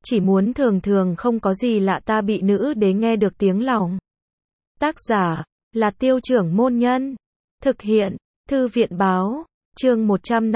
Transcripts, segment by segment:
chỉ muốn thường thường không có gì lạ ta bị nữ đế nghe được tiếng lòng. Tác giả là Tiêu Trưởng Môn Nhân. Thực hiện Thư viện Báo. Chương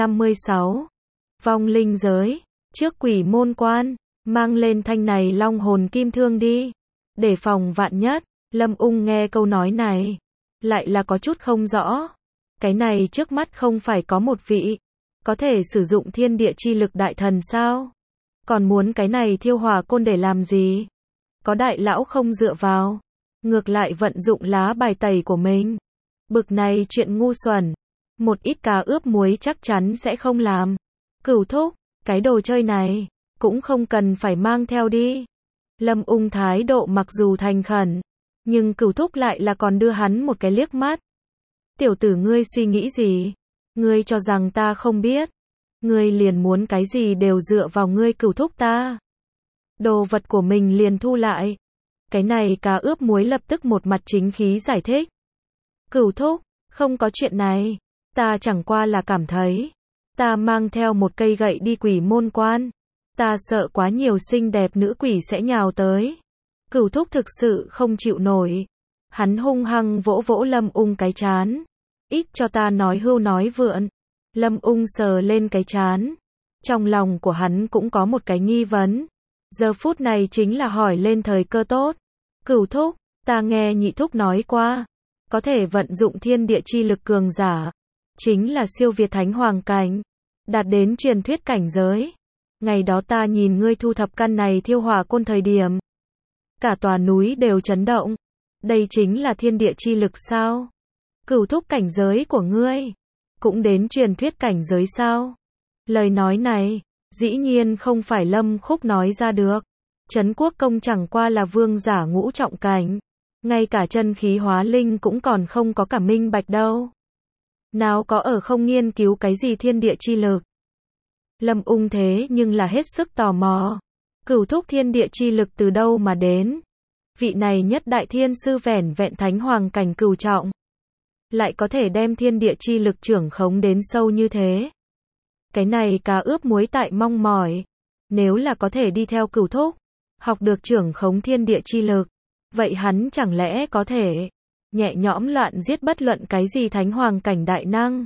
156. Vong linh giới. Trước quỷ môn quan, mang lên thanh này long hồn kim thương đi, để phòng vạn nhất. Lâm Ung nghe câu nói này, lại là có chút không rõ. Cái này trước mắt không phải có một vị có thể sử dụng thiên địa chi lực đại thần sao? Còn muốn cái này thiêu hỏa côn để làm gì? Có đại lão không dựa vào, ngược lại vận dụng lá bài tẩy của mình. Bực này chuyện ngu xuẩn, một ít cá ướp muối chắc chắn sẽ không làm. Cửu thúc, cái đồ chơi này cũng không cần phải mang theo đi. Lâm Ung thái độ mặc dù thành khẩn, nhưng Cửu thúc lại là còn đưa hắn một cái liếc mắt. Tiểu tử ngươi suy nghĩ gì? Ngươi cho rằng ta không biết? Ngươi liền muốn cái gì đều dựa vào ngươi Cửu thúc ta. Đồ vật của mình liền thu lại. Cái này cá ướp muối lập tức một mặt chính khí giải thích. Cửu thúc, không có chuyện này. Ta chẳng qua là cảm thấy, ta mang theo một cây gậy đi quỷ môn quan, ta sợ quá nhiều xinh đẹp nữ quỷ sẽ nhào tới. Cửu thúc thực sự không chịu nổi. Hắn hung hăng vỗ vỗ Lâm Ung cái trán. Ít cho ta nói hưu nói vượn. Lâm Ung sờ lên cái trán. Trong lòng của hắn cũng có một cái nghi vấn. Giờ phút này chính là hỏi lên thời cơ tốt. Cửu thúc, ta nghe nhị thúc nói qua, có thể vận dụng thiên địa chi lực cường giả, chính là siêu việt thánh hoàng cảnh, đạt đến truyền thuyết cảnh giới. Ngày đó ta nhìn ngươi thu thập căn này thiêu hỏa côn thời điểm, cả tòa núi đều chấn động. Đây chính là thiên địa chi lực sao? Cửu thúc, cảnh giới của ngươi cũng đến truyền thuyết cảnh giới sao? Lời nói này, dĩ nhiên không phải Lâm Khúc nói ra được. Trấn Quốc Công chẳng qua là vương giả ngũ trọng cảnh, ngay cả chân khí hóa linh cũng còn không có cả minh bạch đâu. Nào có ở không nghiên cứu cái gì thiên địa chi lực. Lâm Ung thế nhưng là hết sức tò mò. Cửu thúc, thiên địa chi lực từ đâu mà đến? Vị này nhất đại thiên sư vẻn vẹn thánh hoàng cảnh cửu trọng, lại có thể đem thiên địa chi lực trưởng khống đến sâu như thế. Cái này cá ướp muối tại mong mỏi. Nếu là có thể đi theo Cửu thúc, học được trưởng khống thiên địa chi lực, vậy hắn chẳng lẽ có thể nhẹ nhõm loạn giết bất luận cái gì thánh hoàng cảnh đại năng.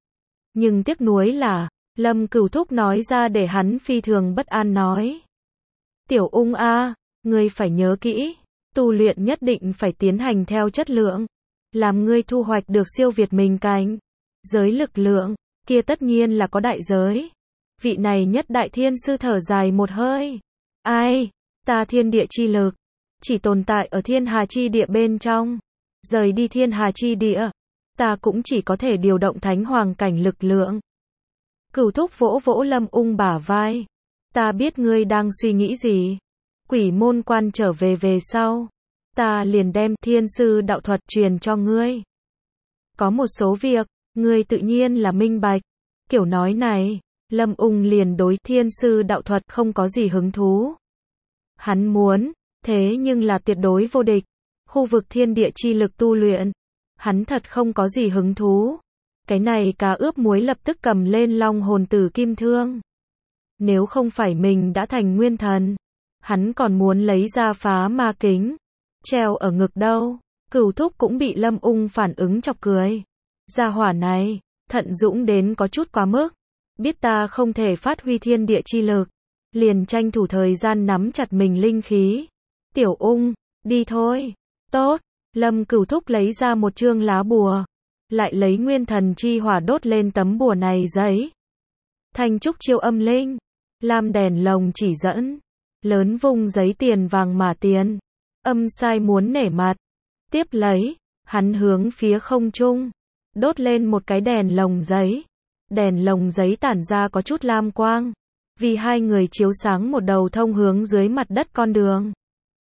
Nhưng tiếc nuối là, Lâm Cửu thúc nói ra để hắn phi thường bất an nói. Tiểu Ung a, ngươi phải nhớ kỹ, tu luyện nhất định phải tiến hành theo chất lượng, làm ngươi thu hoạch được siêu việt mình cảnh giới lực lượng, kia tất nhiên là có đại giới. Vị này nhất đại thiên sư thở dài một hơi. Ai, ta thiên địa chi lực chỉ tồn tại ở thiên hà chi địa bên trong, rời đi thiên hà chi địa, ta cũng chỉ có thể điều động thánh hoàng cảnh lực lượng. Cửu thúc vỗ vỗ Lâm Ung bả vai. Ta biết ngươi đang suy nghĩ gì. Quỷ môn quan trở về sau, ta liền đem thiên sư đạo thuật truyền cho ngươi. Có một số việc, ngươi tự nhiên là minh bạch. Kiểu nói này, Lâm Ung liền đối thiên sư đạo thuật không có gì hứng thú. Hắn muốn, thế nhưng là tuyệt đối vô địch. Khu vực thiên địa chi lực tu luyện, hắn thật không có gì hứng thú. Cái này cá ướp muối lập tức cầm lên long hồn tử kim thương. Nếu không phải mình đã thành nguyên thần, hắn còn muốn lấy ra phá ma kính, treo ở ngực đâu. Cửu thúc cũng bị Lâm Ung phản ứng chọc cười. Gia hỏa này, thận dũng đến có chút quá mức. Biết ta không thể phát huy thiên địa chi lực, liền tranh thủ thời gian nắm chặt mình linh khí. Tiểu Ung, đi thôi. Tốt, Lâm Cửu thúc lấy ra một chương lá bùa, lại lấy nguyên thần chi hỏa đốt lên tấm bùa này giấy. Thanh trúc chiêu âm linh, lam đèn lồng chỉ dẫn, lớn vung giấy tiền vàng mà tiền. Âm sai muốn nể mặt. Tiếp lấy, hắn hướng phía không trung, đốt lên một cái đèn lồng giấy. Đèn lồng giấy tản ra có chút lam quang, vì hai người chiếu sáng một đầu thông hướng dưới mặt đất con đường.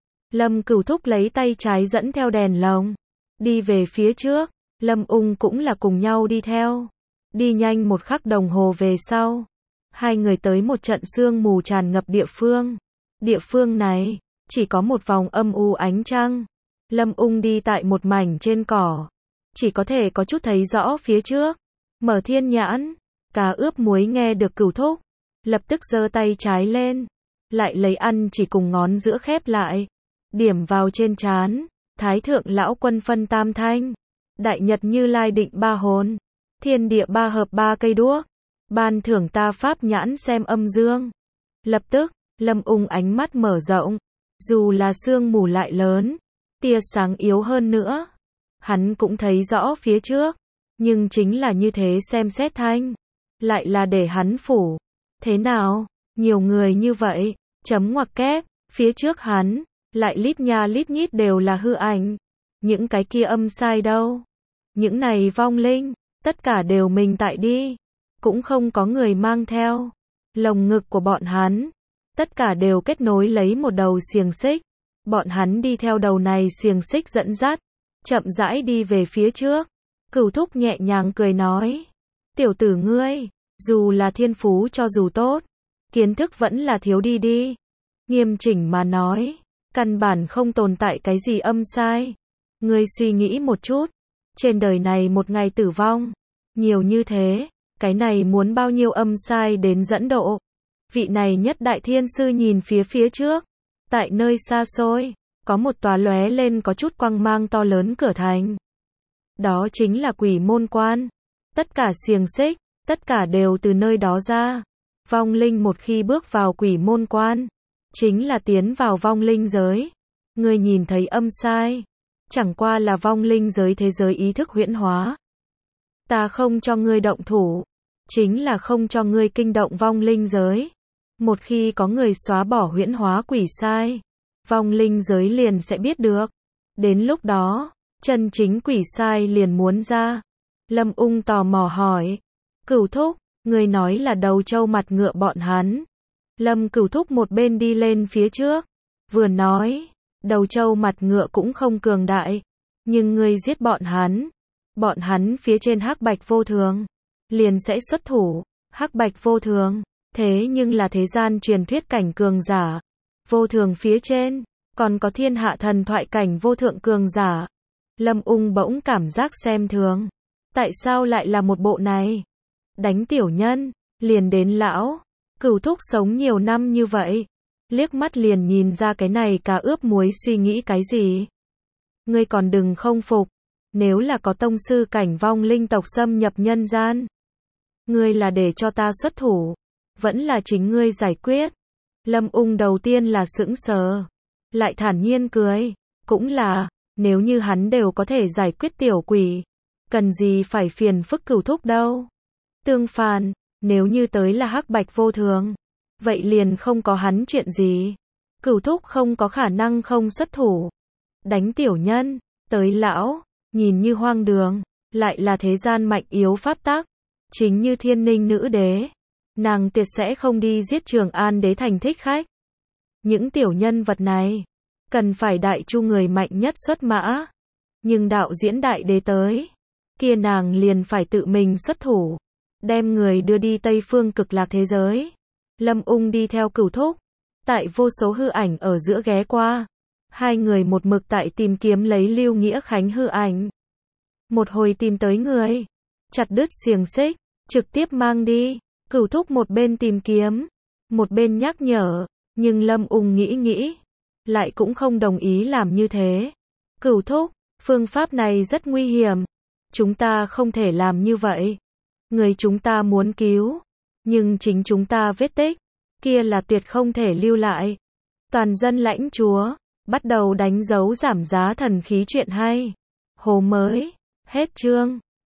Lâm Cửu thúc lấy tay trái dẫn theo đèn lồng, đi về phía trước. Lâm Ung cũng là cùng nhau đi theo. Đi nhanh một khắc đồng hồ về sau, hai người tới một trận sương mù tràn ngập địa phương. Địa phương này chỉ có một vòng âm u ánh trăng. Lâm Ung đi tại một mảnh trên cỏ, chỉ có thể có chút thấy rõ phía trước. Mở thiên nhãn, cá ướp muối nghe được Cửu thúc, lập tức giơ tay trái lên, lại lấy ăn chỉ cùng ngón giữa khép lại, điểm vào trên trán. Thái thượng lão quân phân tam thanh, đại nhật Như Lai định ba hồn, thiên địa ba hợp ba cây đuốc, ban thưởng ta pháp nhãn xem âm dương. Lập tức, Lâm Ung ánh mắt mở rộng, dù là sương mù lại lớn, tia sáng yếu hơn nữa, hắn cũng thấy rõ phía trước, nhưng chính là như thế xem xét thanh, lại là để hắn phủ. Thế nào? Nhiều người như vậy, chấm ngoặc kép, phía trước hắn, lại lít nha lít nhít đều là hư ảnh. Những cái kia âm sai đâu? Những này vong linh, tất cả đều mình tại đi, cũng không có người mang theo. Lồng ngực của bọn hắn, tất cả đều kết nối lấy một đầu xiềng xích. Bọn hắn đi theo đầu này xiềng xích dẫn dắt, chậm rãi đi về phía trước. Cửu Thúc nhẹ nhàng cười nói, tiểu tử ngươi, dù là thiên phú cho dù tốt, kiến thức vẫn là thiếu đi đi. Nghiêm chỉnh mà nói, căn bản không tồn tại cái gì âm sai. Ngươi suy nghĩ một chút, trên đời này một ngày tử vong, nhiều như thế, cái này muốn bao nhiêu âm sai đến dẫn độ. Vị này nhất đại thiên sư nhìn phía trước, tại nơi xa xôi, có một tòa lóe lên có chút quang mang to lớn cửa thành. Đó chính là Quỷ Môn Quan. Tất cả xiềng xích, tất cả đều từ nơi đó ra. Vong linh một khi bước vào Quỷ Môn Quan, chính là tiến vào vong linh giới. Ngươi nhìn thấy âm sai, chẳng qua là vong linh giới thế giới ý thức huyễn hóa. Ta không cho ngươi động thủ, chính là không cho ngươi kinh động vong linh giới. Một khi có người xóa bỏ huyễn hóa quỷ sai, vong linh giới liền sẽ biết được. Đến lúc đó, chân chính quỷ sai liền muốn ra. Lâm Ung tò mò hỏi, Cửu Thúc, người nói là đầu trâu mặt ngựa bọn hắn. Lâm Cửu Thúc một bên đi lên phía trước, vừa nói, đầu trâu mặt ngựa cũng không cường đại, nhưng ngươi giết bọn hắn phía trên hắc bạch vô thường, liền sẽ xuất thủ. Hắc bạch vô thường, thế nhưng là thế gian truyền thuyết cảnh cường giả. Vô thường phía trên, còn có thiên hạ thần thoại cảnh vô thượng cường giả. Lâm Ung bỗng cảm giác xem thường. Tại sao lại là một bộ này? Đánh tiểu nhân, liền đến lão. Cửu Thúc sống nhiều năm như vậy, liếc mắt liền nhìn ra cái này cá ướp muối suy nghĩ cái gì. Ngươi còn đừng không phục, nếu là có tông sư cảnh vong linh tộc xâm nhập nhân gian, ngươi là để cho ta xuất thủ, vẫn là chính ngươi giải quyết. Lâm Ung đầu tiên là sững sờ, lại thản nhiên cười, cũng là, nếu như hắn đều có thể giải quyết tiểu quỷ, cần gì phải phiền phức Cửu Thúc đâu. Tương phản, nếu như tới là hắc bạch vô thường, vậy liền không có hắn chuyện gì. Cửu Thúc không có khả năng không xuất thủ. Đánh tiểu nhân, tới lão, nhìn như hoang đường, lại là thế gian mạnh yếu pháp tắc. Chính như Thiên Ninh nữ đế, nàng tuyệt sẽ không đi giết Trường An đế thành thích khách. Những tiểu nhân vật này, cần phải đại chu người mạnh nhất xuất mã. Nhưng đạo diễn đại đế tới, kia nàng liền phải tự mình xuất thủ, đem người đưa đi Tây Phương Cực Lạc thế giới. Lâm Ung đi theo Cửu Thúc, tại vô số hư ảnh ở giữa ghé qua. Hai người một mực tại tìm kiếm lấy Lưu Nghĩa Khánh hư ảnh. Một hồi tìm tới người, chặt đứt xiềng xích, trực tiếp mang đi. Cửu Thúc một bên tìm kiếm, một bên nhắc nhở, nhưng Lâm Ung nghĩ, lại cũng không đồng ý làm như thế. Cửu Thúc, phương pháp này rất nguy hiểm, chúng ta không thể làm như vậy. Người chúng ta muốn cứu, nhưng chính chúng ta vết tích, kia là tuyệt không thể lưu lại. Toàn dân lãnh chúa, bắt đầu đánh dấu giảm giá thần khí chuyện hay. Hồ mới, hết chương.